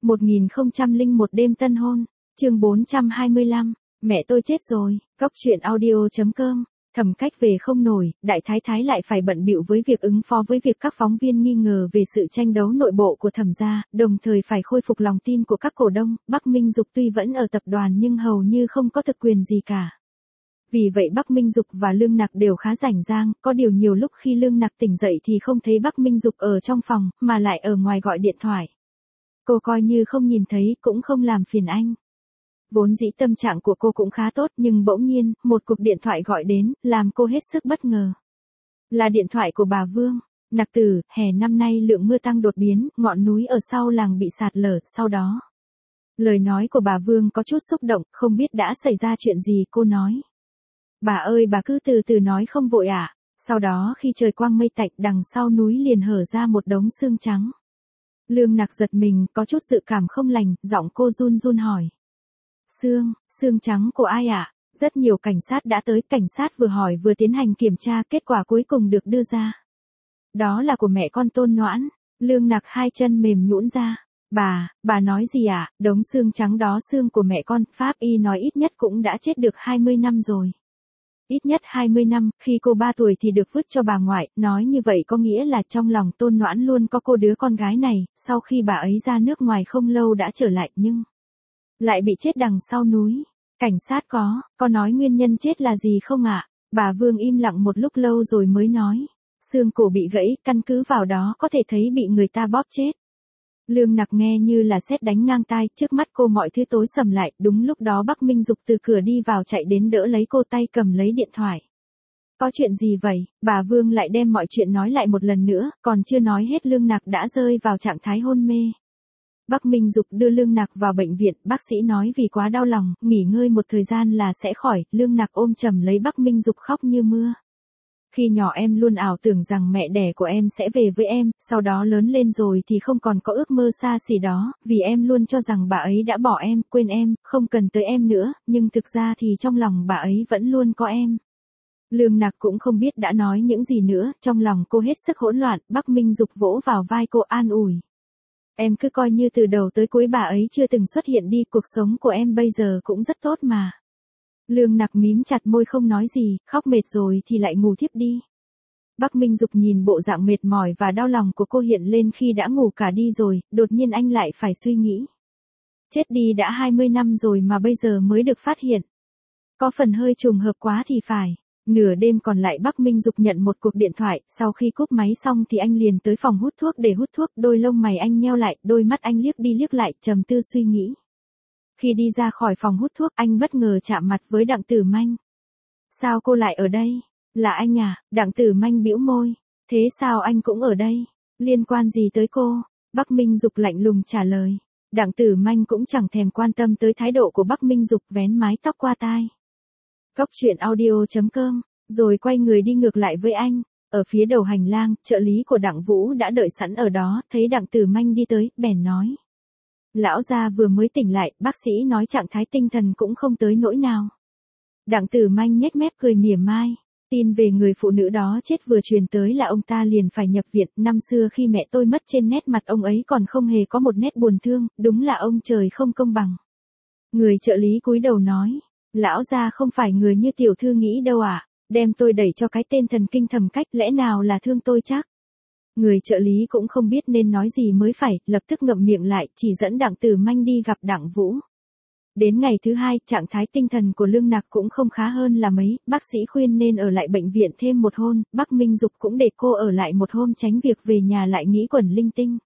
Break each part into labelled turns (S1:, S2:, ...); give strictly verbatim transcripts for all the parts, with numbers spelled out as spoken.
S1: một nghìn không trăm lẻ một đêm tân hôn, chương bốn trăm hai mươi lăm, mẹ tôi chết rồi, góc truyện audio.com. Thẩm Cách về không nổi, đại thái thái lại phải bận bịu với việc ứng phó với việc các phóng viên nghi ngờ về sự tranh đấu nội bộ của Thẩm gia, đồng thời phải khôi phục lòng tin của các cổ đông. Bắc Minh Dục tuy vẫn ở tập đoàn nhưng hầu như không có thực quyền gì cả. Vì vậy Bắc Minh Dục và Lương Nặc đều khá rảnh rang, có điều nhiều lúc khi Lương Nặc tỉnh dậy thì không thấy Bắc Minh Dục ở trong phòng, mà lại ở ngoài gọi điện thoại. Cô coi như không nhìn thấy, cũng không làm phiền anh. Vốn dĩ tâm trạng của cô cũng khá tốt nhưng bỗng nhiên, một cuộc điện thoại gọi đến, làm cô hết sức bất ngờ. Là điện thoại của bà Vương. Nặc Tử, hè năm nay lượng mưa tăng đột biến, ngọn núi ở sau làng bị sạt lở, sau đó. Lời nói của bà Vương có chút xúc động, không biết đã xảy ra chuyện gì, cô nói. Bà ơi bà cứ từ từ nói không vội ạ. À? Sau đó khi trời quang mây tạnh đằng sau núi liền hở ra một đống xương trắng. Lương Nặc giật mình, có chút dự cảm không lành, giọng cô run run hỏi. Xương, xương trắng của ai ạ? À? Rất nhiều cảnh sát đã tới, cảnh sát vừa hỏi vừa tiến hành kiểm tra, kết quả cuối cùng được đưa ra. Đó là của mẹ con Tôn Noãn. Lương Nặc hai chân mềm nhũn ra. Bà, bà nói gì ạ? À? Đống xương trắng đó xương của mẹ con, pháp y nói ít nhất cũng đã chết được hai mươi năm rồi. Ít nhất hai mươi năm, khi cô ba tuổi thì được vứt cho bà ngoại, nói như vậy có nghĩa là trong lòng Tôn Noãn luôn có cô đứa con gái này, sau khi bà ấy ra nước ngoài không lâu đã trở lại nhưng lại bị chết đằng sau núi. Cảnh sát có, có nói nguyên nhân chết là gì không ạ? À? Bà Vương im lặng một lúc lâu rồi mới nói. Xương cổ bị gãy, căn cứ vào đó có thể thấy bị người ta bóp chết. Lương Nặc nghe như là sét đánh ngang tai, trước mắt cô mọi thứ tối sầm lại, đúng lúc đó Bắc Minh Dục từ cửa đi vào chạy đến đỡ lấy cô, tay cầm lấy điện thoại. Có chuyện gì vậy? Bà Vương lại đem mọi chuyện nói lại một lần nữa, còn chưa nói hết Lương Nặc đã rơi vào trạng thái hôn mê. Bắc Minh Dục đưa Lương Nặc vào bệnh viện, bác sĩ nói vì quá đau lòng, nghỉ ngơi một thời gian là sẽ khỏi. Lương Nặc ôm chầm lấy Bắc Minh Dục khóc như mưa. Khi nhỏ em luôn ảo tưởng rằng mẹ đẻ của em sẽ về với em, sau đó lớn lên rồi thì không còn có ước mơ xa xỉ đó, vì em luôn cho rằng bà ấy đã bỏ em, quên em, không cần tới em nữa, nhưng thực ra thì trong lòng bà ấy vẫn luôn có em. Lương Nặc cũng không biết đã nói những gì nữa, trong lòng cô hết sức hỗn loạn. Bắc Minh Dục vỗ vào vai cô an ủi. Em cứ coi như từ đầu tới cuối bà ấy chưa từng xuất hiện đi, cuộc sống của em bây giờ cũng rất tốt mà. Lương Nặc mím chặt môi không nói gì, khóc mệt rồi thì lại ngủ thiếp đi. Bắc Minh Dục nhìn bộ dạng mệt mỏi và đau lòng của cô hiện lên khi đã ngủ cả đi rồi, đột nhiên anh lại phải suy nghĩ. Chết đi đã hai mươi năm rồi mà bây giờ mới được phát hiện. Có phần hơi trùng hợp quá thì phải. Nửa đêm còn lại Bắc Minh Dục nhận một cuộc điện thoại, sau khi cúp máy xong thì anh liền tới phòng hút thuốc để hút thuốc, đôi lông mày anh nheo lại, đôi mắt anh liếc đi liếc lại, trầm tư suy nghĩ. Khi đi ra khỏi phòng hút thuốc, anh bất ngờ chạm mặt với Đặng Tử Manh. Sao cô lại ở đây? Là anh à? Đặng Tử Manh bĩu môi. Thế sao anh cũng ở đây? Liên quan gì tới cô? Bắc Minh Dục lạnh lùng trả lời. Đặng Tử Manh cũng chẳng thèm quan tâm tới thái độ của Bắc Minh Dục, vén mái tóc qua tai. Góc truyện audio.com, rồi quay người đi ngược lại với anh. Ở phía đầu hành lang, trợ lý của Đặng Vũ đã đợi sẵn ở đó, thấy Đặng Tử Manh đi tới, bèn nói. Lão gia vừa mới tỉnh lại, bác sĩ nói trạng thái tinh thần cũng không tới nỗi nào. Đặng Tử Manh nhếch mép cười mỉa mai. Tin về người phụ nữ đó chết vừa truyền tới là ông ta liền phải nhập viện. Năm xưa khi mẹ tôi mất, trên nét mặt ông ấy còn không hề có một nét buồn thương, đúng là ông trời không công bằng. Người trợ lý cúi đầu nói. Lão gia không phải người như tiểu thư nghĩ đâu ạ, à? Đem tôi đẩy cho cái tên thần kinh Thẩm Cách, lẽ nào là thương tôi chắc? Người trợ lý cũng không biết nên nói gì mới phải, lập tức ngậm miệng lại, chỉ dẫn Đặng Tử Manh đi gặp Đặng Vũ. Đến ngày thứ hai, trạng thái tinh thần của Lương Nặc cũng không khá hơn là mấy, bác sĩ khuyên nên ở lại bệnh viện thêm một hôm, Bắc Minh Dục cũng để cô ở lại một hôm tránh việc về nhà lại nghĩ quẩn linh tinh.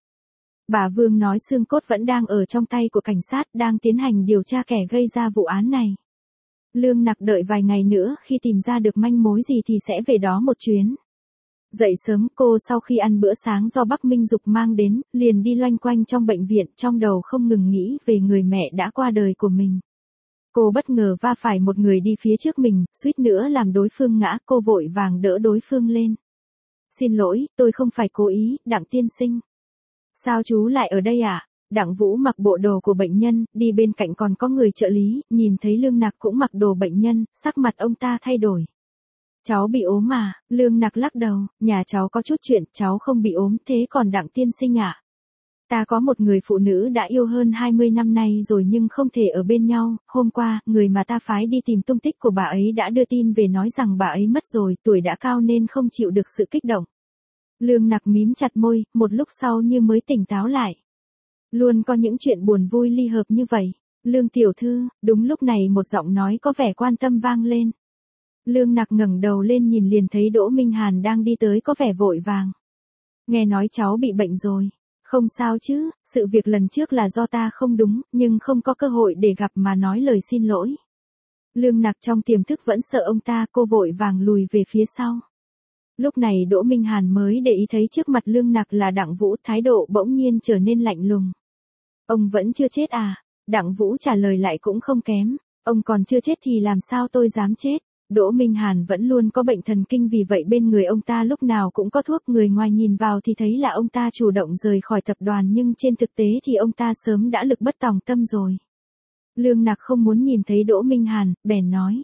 S1: Bà Vương nói xương cốt vẫn đang ở trong tay của cảnh sát, đang tiến hành điều tra kẻ gây ra vụ án này. Lương Nặc đợi vài ngày nữa, khi tìm ra được manh mối gì thì sẽ về đó một chuyến. Dậy sớm, cô sau khi ăn bữa sáng do Bắc Minh Dục mang đến, liền đi loanh quanh trong bệnh viện, trong đầu không ngừng nghĩ về người mẹ đã qua đời của mình. Cô bất ngờ va phải một người đi phía trước mình, suýt nữa làm đối phương ngã, cô vội vàng đỡ đối phương lên. Xin lỗi, tôi không phải cố ý, Đặng tiên sinh. Sao chú lại ở đây ạ? À? Đặng Vũ mặc bộ đồ của bệnh nhân, đi bên cạnh còn có người trợ lý, nhìn thấy Lương Nặc cũng mặc đồ bệnh nhân, sắc mặt ông ta thay đổi. Cháu bị ốm mà, Lương Nặc lắc đầu, nhà cháu có chút chuyện, cháu không bị ốm, thế còn Đặng tiên sinh ạ? À? Ta có một người phụ nữ đã yêu hơn hai mươi năm nay rồi nhưng không thể ở bên nhau, hôm qua, người mà ta phái đi tìm tung tích của bà ấy đã đưa tin về nói rằng bà ấy mất rồi, tuổi đã cao nên không chịu được sự kích động. Lương Nặc mím chặt môi, một lúc sau như mới tỉnh táo lại. Luôn có những chuyện buồn vui ly hợp như vậy. Lương tiểu thư, đúng lúc này một giọng nói có vẻ quan tâm vang lên. Lương Nặc ngẩng đầu lên nhìn liền thấy Đỗ Minh Hàn đang đi tới có vẻ vội vàng. Nghe nói cháu bị bệnh rồi. Không sao chứ, sự việc lần trước là do ta không đúng, nhưng không có cơ hội để gặp mà nói lời xin lỗi. Lương Nặc trong tiềm thức vẫn sợ ông ta, cô vội vàng lùi về phía sau. Lúc này Đỗ Minh Hàn mới để ý thấy trước mặt Lương Nặc là Đặng Vũ, thái độ bỗng nhiên trở nên lạnh lùng. Ông vẫn chưa chết à? Đặng Vũ trả lời lại cũng không kém. Ông còn chưa chết thì làm sao tôi dám chết? Đỗ Minh Hàn vẫn luôn có bệnh thần kinh vì vậy bên người ông ta lúc nào cũng có thuốc, người ngoài nhìn vào thì thấy là ông ta chủ động rời khỏi tập đoàn nhưng trên thực tế thì ông ta sớm đã lực bất tòng tâm rồi. Lương Nặc không muốn nhìn thấy Đỗ Minh Hàn, bèn nói.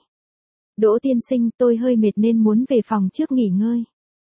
S1: Đỗ tiên sinh, tôi hơi mệt nên muốn về phòng trước nghỉ ngơi.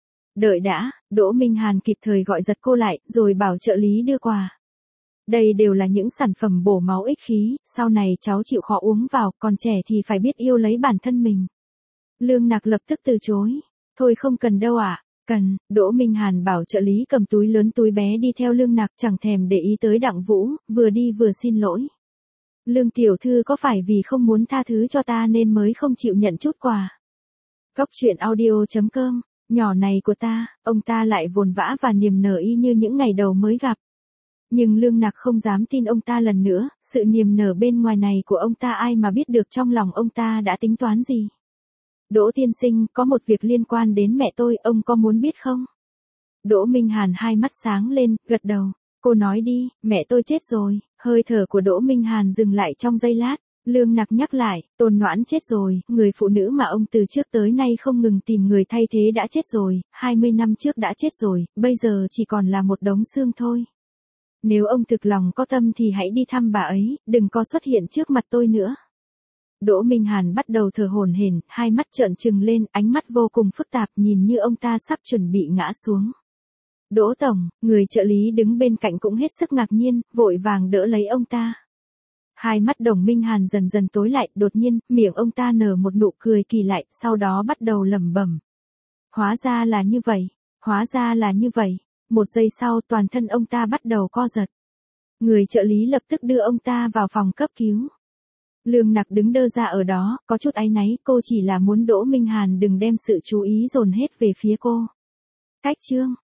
S1: Đợi đã, Đỗ Minh Hàn kịp thời gọi giật cô lại, rồi bảo trợ lý đưa quà. Đây đều là những sản phẩm bổ máu ích khí, sau này cháu chịu khó uống vào, còn trẻ thì phải biết yêu lấy bản thân mình. Lương Nặc lập tức từ chối. Thôi không cần đâu ạ. À? Cần, Đỗ Minh Hàn bảo trợ lý cầm túi lớn túi bé đi theo Lương Nặc, chẳng thèm để ý tới Đặng Vũ, vừa đi vừa xin lỗi. Lương tiểu thư có phải vì không muốn tha thứ cho ta nên mới không chịu nhận chút quà? Cốc truyện audio chấm com, nhỏ này của ta, ông ta lại vồn vã và niềm nở y như những ngày đầu mới gặp. Nhưng Lương Nặc không dám tin ông ta lần nữa, sự niềm nở bên ngoài này của ông ta ai mà biết được trong lòng ông ta đã tính toán gì. Đỗ tiên sinh, có một việc liên quan đến mẹ tôi, ông có muốn biết không? Đỗ Minh Hàn hai mắt sáng lên, gật đầu. Cô nói đi, mẹ tôi chết rồi. Hơi thở của Đỗ Minh Hàn dừng lại trong giây lát. Lương Nặc nhắc lại, Tôn Noãn chết rồi, người phụ nữ mà ông từ trước tới nay không ngừng tìm người thay thế đã chết rồi, hai mươi năm trước đã chết rồi, bây giờ chỉ còn là một đống xương thôi. Nếu ông thực lòng có tâm thì hãy đi thăm bà ấy, đừng có xuất hiện trước mặt tôi nữa. Đỗ Minh Hàn bắt đầu thở hổn hển, hai mắt trợn trừng lên, ánh mắt vô cùng phức tạp nhìn như ông ta sắp chuẩn bị ngã xuống. Đỗ tổng, người trợ lý đứng bên cạnh cũng hết sức ngạc nhiên, vội vàng đỡ lấy ông ta. Hai mắt Đồng Minh Hàn dần dần tối lại, đột nhiên, miệng ông ta nở một nụ cười kỳ lạ, sau đó bắt đầu lẩm bẩm. Hóa ra là như vậy, hóa ra là như vậy. Một giây sau toàn thân ông ta bắt đầu co giật. Người trợ lý lập tức đưa ông ta vào phòng cấp cứu. Lương Nặc đứng đơ ra ở đó, có chút áy náy, cô chỉ là muốn Đỗ Minh Hàn đừng đem sự chú ý dồn hết về phía cô. Cách chương